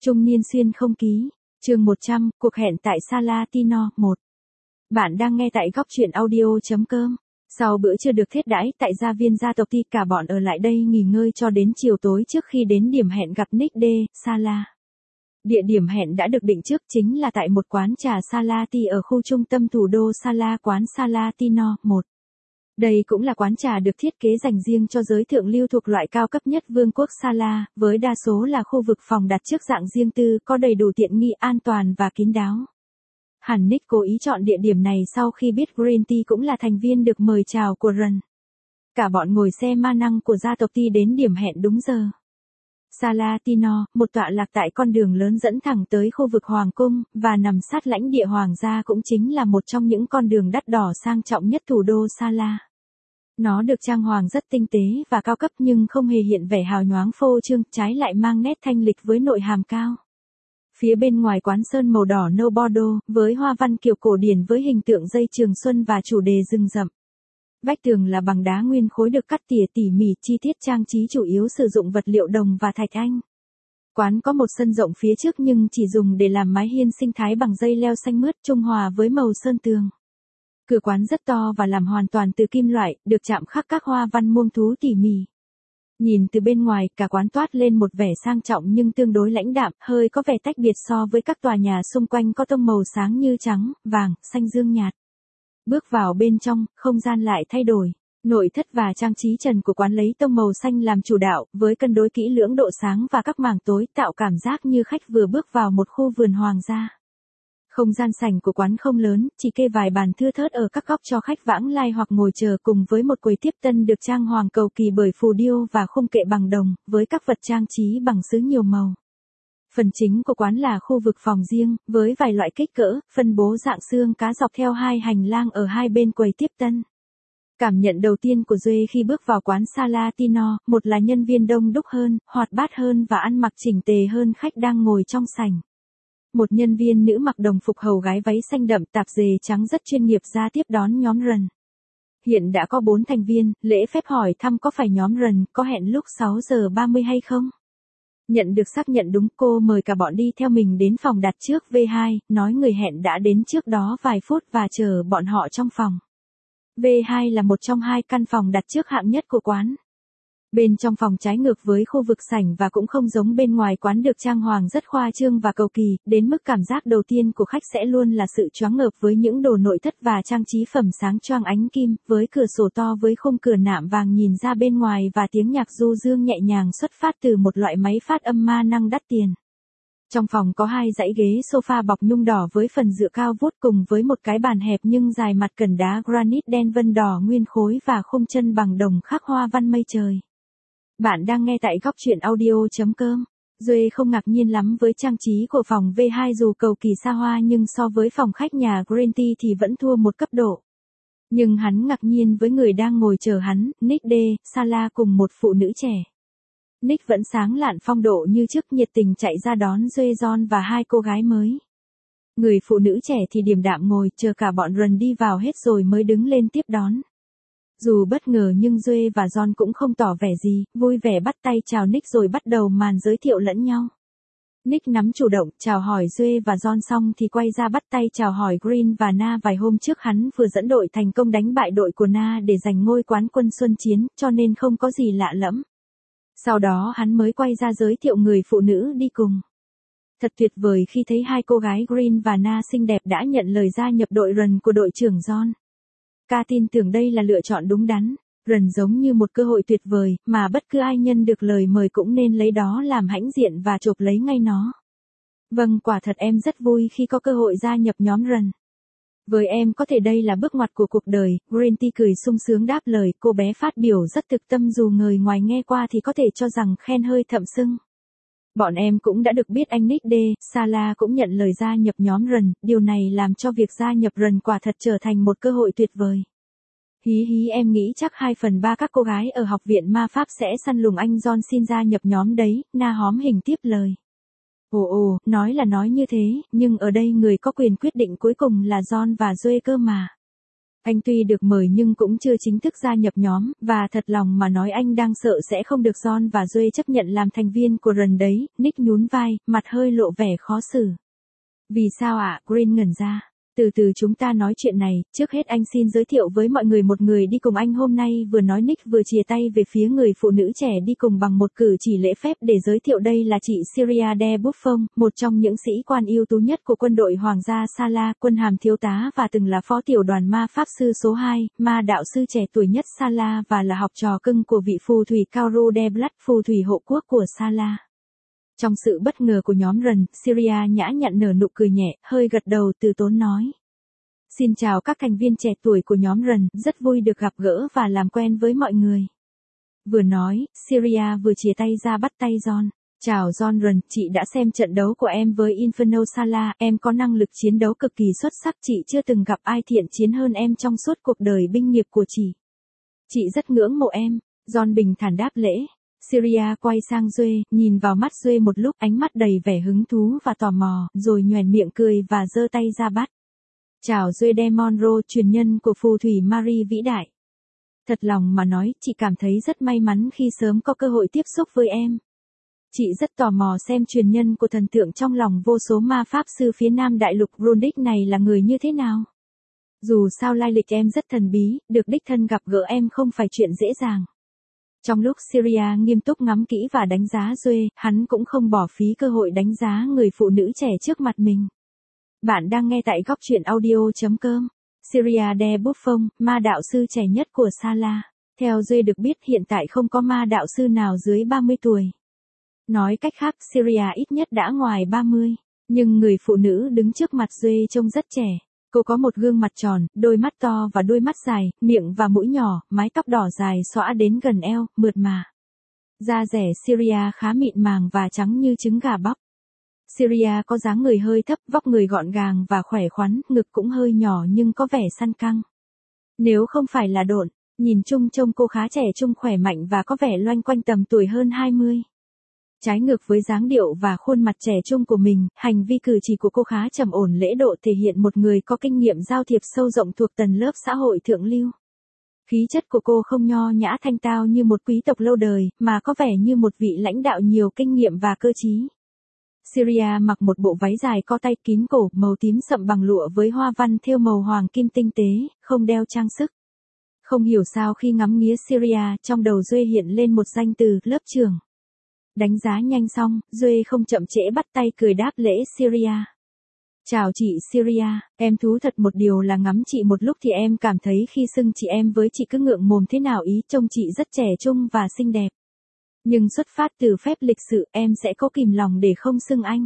Trung niên xuyên không ký. Chương 100, cuộc hẹn tại Salatino 1. Bạn đang nghe tại góc truyện audio.com. Sau bữa trưa được thiết đãi tại gia viên gia tộc Ti, cả bọn ở lại đây nghỉ ngơi cho đến chiều tối trước khi đến điểm hẹn gặp Nick de Sala. Địa điểm hẹn đã được định trước, chính là tại một quán trà Salati ở khu trung tâm thủ đô Sala, quán Salatino 1. Đây cũng là quán trà được thiết kế dành riêng cho giới thượng lưu thuộc loại cao cấp nhất vương quốc Sala, với đa số là khu vực phòng đặt trước dạng riêng tư, có đầy đủ tiện nghi, an toàn và kín đáo. Hẳn Nick cố ý chọn địa điểm này sau khi biết Green Tea cũng là thành viên được mời chào của Run. Cả bọn ngồi xe ma năng của gia tộc Ti đến điểm hẹn đúng giờ. Salatino, một tọa lạc tại con đường lớn dẫn thẳng tới khu vực Hoàng cung, và nằm sát lãnh địa Hoàng gia, cũng chính là một trong những con đường đắt đỏ sang trọng nhất thủ đô Sala. Nó được trang hoàng rất tinh tế và cao cấp nhưng không hề hiện vẻ hào nhoáng phô trương, trái lại mang nét thanh lịch với nội hàm cao. Phía bên ngoài quán sơn màu đỏ nâu Bordeaux, với hoa văn kiểu cổ điển với hình tượng dây trường xuân và chủ đề rừng rậm. Vách tường là bằng đá nguyên khối được cắt tỉa tỉ mỉ, chi tiết trang trí chủ yếu sử dụng vật liệu đồng và thạch anh. Quán có một sân rộng phía trước nhưng chỉ dùng để làm mái hiên sinh thái bằng dây leo xanh mướt, trung hòa với màu sơn tường. Cửa quán rất to và làm hoàn toàn từ kim loại, được chạm khắc các hoa văn muông thú tỉ mỉ. Nhìn từ bên ngoài, cả quán toát lên một vẻ sang trọng nhưng tương đối lãnh đạm, hơi có vẻ tách biệt so với các tòa nhà xung quanh có tông màu sáng như trắng, vàng, xanh dương nhạt. Bước vào bên trong, không gian lại thay đổi. Nội thất và trang trí trần của quán lấy tông màu xanh làm chủ đạo, với cân đối kỹ lưỡng độ sáng và các mảng tối, tạo cảm giác như khách vừa bước vào một khu vườn hoàng gia. Không gian sảnh của quán không lớn, chỉ kê vài bàn thưa thớt ở các góc cho khách vãng lai hoặc ngồi chờ, cùng với một quầy tiếp tân được trang hoàng cầu kỳ bởi phù điêu và khung kệ bằng đồng, với các vật trang trí bằng sứ nhiều màu. Phần chính của quán là khu vực phòng riêng, với vài loại kích cỡ, phân bố dạng xương cá dọc theo hai hành lang ở hai bên quầy tiếp tân. Cảm nhận đầu tiên của Duệ khi bước vào quán Salatino, một là nhân viên đông đúc hơn, hoạt bát hơn và ăn mặc chỉnh tề hơn khách đang ngồi trong sảnh. Một nhân viên nữ mặc đồng phục hầu gái váy xanh đậm, tạp dề trắng rất chuyên nghiệp ra tiếp đón nhóm Run. Hiện đã có 4 thành viên, lễ phép hỏi thăm có phải nhóm Run có hẹn lúc 6:30 hay không? Nhận được xác nhận đúng, cô mời cả bọn đi theo mình đến phòng đặt trước V2, nói người hẹn đã đến trước đó vài phút và chờ bọn họ trong phòng. V2 là một trong hai căn phòng đặt trước hạng nhất của quán. Bên trong phòng trái ngược với khu vực sảnh và cũng không giống bên ngoài quán được trang hoàng rất khoa trương và cầu kỳ, đến mức cảm giác đầu tiên của khách sẽ luôn là sự choáng ngợp với những đồ nội thất và trang trí phẩm sáng choang ánh kim, với cửa sổ to với khung cửa nạm vàng nhìn ra bên ngoài và tiếng nhạc du dương nhẹ nhàng xuất phát từ một loại máy phát âm ma năng đắt tiền. Trong phòng có 2 dãy ghế sofa bọc nhung đỏ với phần dựa cao vút, cùng với một cái bàn hẹp nhưng dài mặt cần đá granite đen vân đỏ nguyên khối và khung chân bằng đồng khắc hoa văn mây trời. Bạn đang nghe tại góc truyện audio.com. Duệ không ngạc nhiên lắm với trang trí của phòng V2 dù cầu kỳ xa hoa, nhưng so với phòng khách nhà Green Tea thì vẫn thua một cấp độ. Nhưng hắn ngạc nhiên với người đang ngồi chờ hắn, Nick de Sala cùng một phụ nữ trẻ. Nick vẫn sáng lạn phong độ như trước, nhiệt tình chạy ra đón Duệ, John và 2 cô gái mới. Người phụ nữ trẻ thì điềm đạm ngồi chờ cả bọn Run đi vào hết rồi mới đứng lên tiếp đón. Dù bất ngờ nhưng Duệ và John cũng không tỏ vẻ gì, vui vẻ bắt tay chào Nick rồi bắt đầu màn giới thiệu lẫn nhau. Nick nắm chủ động, chào hỏi Duệ và John xong thì quay ra bắt tay chào hỏi Green và Na. Vài hôm trước hắn vừa dẫn đội thành công đánh bại đội của Na để giành ngôi quán quân xuân chiến, cho nên không có gì lạ lẫm. Sau đó hắn mới quay ra giới thiệu người phụ nữ đi cùng. Thật tuyệt vời khi thấy 2 cô gái Green và Na xinh đẹp đã nhận lời gia nhập đội Run của đội trưởng John. Ca tin tưởng đây là lựa chọn đúng đắn. Run giống như một cơ hội tuyệt vời, mà bất cứ ai nhận được lời mời cũng nên lấy đó làm hãnh diện và chộp lấy ngay nó. Vâng, quả thật em rất vui khi có cơ hội gia nhập nhóm Run. Với em có thể đây là bước ngoặt của cuộc đời, Green Tea cười sung sướng đáp lời. Cô bé phát biểu rất thực tâm, dù người ngoài nghe qua thì có thể cho rằng khen hơi thậm sưng. Bọn em cũng đã được biết anh Nick de Sala cũng nhận lời gia nhập nhóm Run, điều này làm cho việc gia nhập Run quả thật trở thành một cơ hội tuyệt vời. Hí hí, em nghĩ chắc 2/3 các cô gái ở học viện ma pháp sẽ săn lùng anh John xin gia nhập nhóm đấy, Na hóm hình tiếp lời. Ồ, nói là nói như thế, nhưng ở đây người có quyền quyết định cuối cùng là John và Duệ cơ mà. Anh tuy được mời nhưng cũng chưa chính thức gia nhập nhóm, và thật lòng mà nói anh đang sợ sẽ không được John và Joe chấp nhận làm thành viên của Run đấy. Nick nhún vai, mặt hơi lộ vẻ khó xử. Vì sao ạ? Green ngẩn ra. Từ từ chúng ta nói chuyện này, trước hết anh xin giới thiệu với mọi người một người đi cùng anh hôm nay. Vừa nói Nick vừa chìa tay về phía người phụ nữ trẻ đi cùng bằng một cử chỉ lễ phép để giới thiệu đây là chị Syria de Buffon, một trong những sĩ quan ưu tú nhất của quân đội Hoàng gia Sala, quân hàm thiếu tá và từng là phó tiểu đoàn ma pháp sư số 2, ma đạo sư trẻ tuổi nhất Sala và là học trò cưng của vị phù thủy Cauro de Blat, phù thủy hộ quốc của Sala. Trong sự bất ngờ của nhóm Run, Syria nhã nhặn nở nụ cười nhẹ, hơi gật đầu từ tốn nói. Xin chào các thành viên trẻ tuổi của nhóm Run, rất vui được gặp gỡ và làm quen với mọi người. Vừa nói, Syria vừa chìa tay ra bắt tay John. Chào John Run, chị đã xem trận đấu của em với Inferno Sala, em có năng lực chiến đấu cực kỳ xuất sắc, chị chưa từng gặp ai thiện chiến hơn em trong suốt cuộc đời binh nghiệp của chị. Chị rất ngưỡng mộ em, John bình thản đáp lễ. Syria quay sang Joe, nhìn vào mắt Joe một lúc, ánh mắt đầy vẻ hứng thú và tò mò, rồi nhoẻn miệng cười và giơ tay ra bắt. Chào Joe de Monroe, truyền nhân của phù thủy Marie vĩ đại. Thật lòng mà nói, chị cảm thấy rất may mắn khi sớm có cơ hội tiếp xúc với em. Chị rất tò mò xem truyền nhân của thần tượng trong lòng vô số ma pháp sư phía nam đại lục Rundic này là người như thế nào. Dù sao lai lịch em rất thần bí, được đích thân gặp gỡ em không phải chuyện dễ dàng. Trong lúc Syria nghiêm túc ngắm kỹ và đánh giá Joe, hắn cũng không bỏ phí cơ hội đánh giá người phụ nữ trẻ trước mặt mình. Bạn đang nghe tại góc truyện audio.com. Syria de Buffon, ma đạo sư trẻ nhất của Sala. Theo Joe được biết hiện tại không có ma đạo sư nào dưới 30 tuổi. Nói cách khác, Syria ít nhất đã ngoài 30. Nhưng người phụ nữ đứng trước mặt Joe trông rất trẻ. Cô có một gương mặt tròn, đôi mắt to và đôi mắt dài, miệng và mũi nhỏ, mái tóc đỏ dài xõa đến gần eo, mượt mà. Da dẻ Syria khá mịn màng và trắng như trứng gà bóc. Syria có dáng người hơi thấp, vóc người gọn gàng và khỏe khoắn, ngực cũng hơi nhỏ nhưng có vẻ săn căng. Nếu không phải là độn, nhìn chung trông cô khá trẻ trung, khỏe mạnh và có vẻ loanh quanh tầm tuổi hơn 20. Trái ngược với dáng điệu và khuôn mặt trẻ trung của mình, hành vi cử chỉ của cô khá trầm ổn lễ độ, thể hiện một người có kinh nghiệm giao thiệp sâu rộng thuộc tầng lớp xã hội thượng lưu. Khí chất của cô không nho nhã thanh tao như một quý tộc lâu đời, mà có vẻ như một vị lãnh đạo nhiều kinh nghiệm và cơ trí. Syria mặc một bộ váy dài co tay kín cổ, màu tím sậm bằng lụa với hoa văn thêu màu hoàng kim tinh tế, không đeo trang sức. Không hiểu sao khi ngắm nghía Syria, trong đầu Joe hiện lên một danh từ, lớp trưởng. Đánh giá nhanh xong, Joe không chậm trễ bắt tay cười đáp lễ Syria. Chào chị Syria, em thú thật một điều là ngắm chị một lúc thì em cảm thấy khi xưng chị em với chị cứ ngượng mồm thế nào ý, trông chị rất trẻ trung và xinh đẹp. Nhưng xuất phát từ phép lịch sự, em sẽ cố kìm lòng để không xưng anh.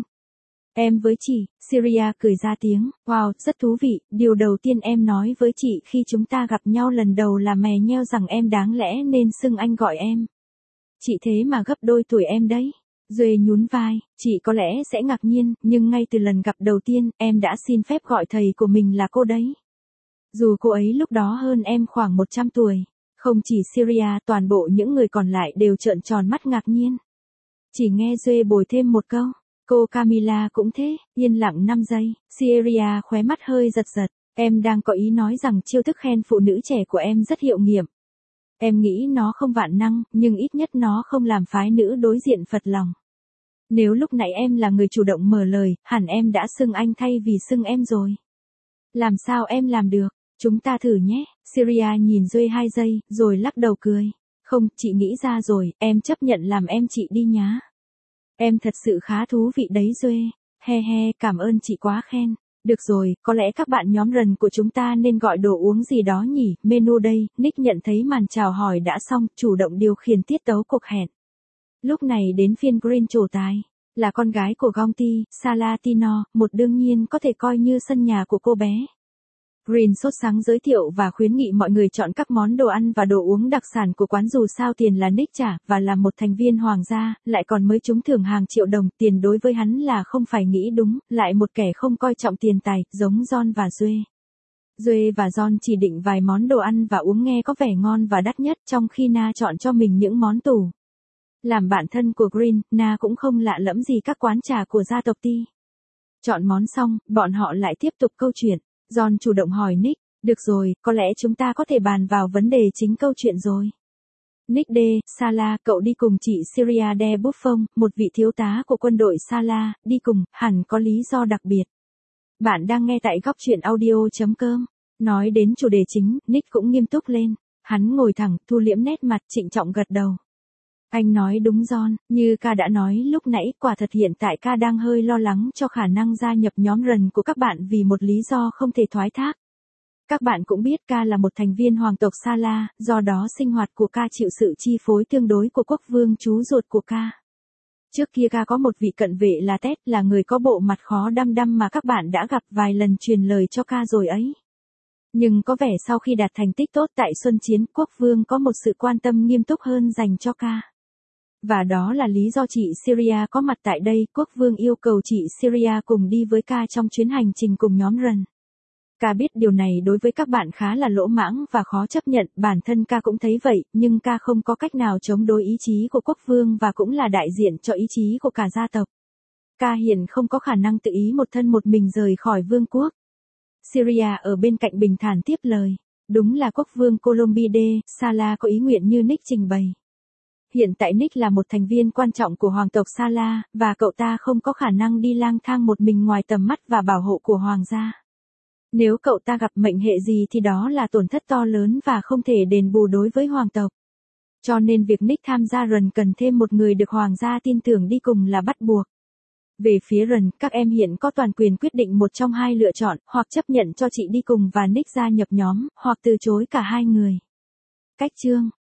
Em với chị, Syria cười ra tiếng, wow, rất thú vị, điều đầu tiên em nói với chị khi chúng ta gặp nhau lần đầu là mè nheo rằng em đáng lẽ nên xưng anh gọi em. Chị thế mà gấp đôi tuổi em đấy. Duệ nhún vai, chị có lẽ sẽ ngạc nhiên, nhưng ngay từ lần gặp đầu tiên, em đã xin phép gọi thầy của mình là cô đấy. Dù cô ấy lúc đó hơn em khoảng 100 tuổi. Không chỉ Syria, toàn bộ những người còn lại đều trợn tròn mắt ngạc nhiên. Chỉ nghe Duệ bồi thêm một câu, cô Camila cũng thế, yên lặng 5 giây, Syria khóe mắt hơi giật giật, em đang có ý nói rằng chiêu thức khen phụ nữ trẻ của em rất hiệu nghiệm. Em nghĩ nó không vạn năng, nhưng ít nhất nó không làm phái nữ đối diện phật lòng. Nếu lúc nãy em là người chủ động mở lời, hẳn em đã xưng anh thay vì xưng em rồi. Làm sao em làm được? Chúng ta thử nhé. Syria nhìn Duệ 2 giây, rồi lắc đầu cười. Không, chị nghĩ ra rồi, em chấp nhận làm em chị đi nhá. Em thật sự khá thú vị đấy Duệ. He he, cảm ơn chị quá khen. Được rồi, có lẽ các bạn nhóm Run của chúng ta nên gọi đồ uống gì đó nhỉ, menu đây. Nick nhận thấy màn chào hỏi đã xong, chủ động điều khiển tiết tấu cuộc hẹn. Lúc này đến phiên Green trổ tài. Là con gái của Gonti, Salatino, một đương nhiên có thể coi như sân nhà của cô bé. Green sốt sắng giới thiệu và khuyến nghị mọi người chọn các món đồ ăn và đồ uống đặc sản của quán dù sao tiền là Nick trả, và là một thành viên hoàng gia, lại còn mới trúng thưởng hàng triệu đồng, tiền đối với hắn là không phải nghĩ đúng, lại một kẻ không coi trọng tiền tài, giống John và Joe. Joe và John chỉ định vài món đồ ăn và uống nghe có vẻ ngon và đắt nhất, trong khi Na chọn cho mình những món tủ. Làm bạn thân của Green, Na cũng không lạ lẫm gì các quán trà của gia tộc Ti. Chọn món xong, bọn họ lại tiếp tục câu chuyện. John chủ động hỏi Nick, Được rồi, có lẽ chúng ta có thể bàn vào vấn đề chính câu chuyện rồi. Nick D, Salah, cậu đi cùng chị Syria de Buffon, một vị thiếu tá của quân đội Salah, đi cùng, hẳn có lý do đặc biệt. Bạn đang nghe tại góc chuyện audio.com. Nói đến chủ đề chính, Nick cũng nghiêm túc lên. Hắn ngồi thẳng, thu liễm nét mặt, trịnh trọng gật đầu. Anh nói đúng John, như ca đã nói lúc nãy, quả thật hiện tại ca đang hơi lo lắng cho khả năng gia nhập nhóm RUN của các bạn vì một lý do không thể thoái thác. Các bạn cũng biết ca là một thành viên hoàng tộc Salah, do đó sinh hoạt của ca chịu sự chi phối tương đối của quốc vương chú ruột của ca. Trước kia ca có một vị cận vệ là Ted, là người có bộ mặt khó đăm đăm mà các bạn đã gặp vài lần truyền lời cho ca rồi ấy. Nhưng có vẻ sau khi đạt thành tích tốt tại Xuân Chiến, quốc vương có một sự quan tâm nghiêm túc hơn dành cho ca. Và đó là lý do chị Syria có mặt tại đây, quốc vương yêu cầu chị Syria cùng đi với ca trong chuyến hành trình cùng nhóm RUN. Ca biết điều này đối với các bạn khá là lỗ mãng và khó chấp nhận, bản thân ca cũng thấy vậy, nhưng ca không có cách nào chống đối ý chí của quốc vương và cũng là đại diện cho ý chí của cả gia tộc. Ca hiện không có khả năng tự ý một thân một mình rời khỏi vương quốc. Syria ở bên cạnh bình thản tiếp lời. Đúng là quốc vương Colombide, Salah có ý nguyện như Nick trình bày. Hiện tại Nick là một thành viên quan trọng của hoàng tộc Salah, và cậu ta không có khả năng đi lang thang một mình ngoài tầm mắt và bảo hộ của hoàng gia. Nếu cậu ta gặp mệnh hệ gì thì đó là tổn thất to lớn và không thể đền bù đối với hoàng tộc. Cho nên việc Nick tham gia RUN cần thêm một người được hoàng gia tin tưởng đi cùng là bắt buộc. Về phía RUN, các em hiện có toàn quyền quyết định một trong hai lựa chọn, hoặc chấp nhận cho chị đi cùng và Nick gia nhập nhóm, hoặc từ chối cả hai người. Cách chương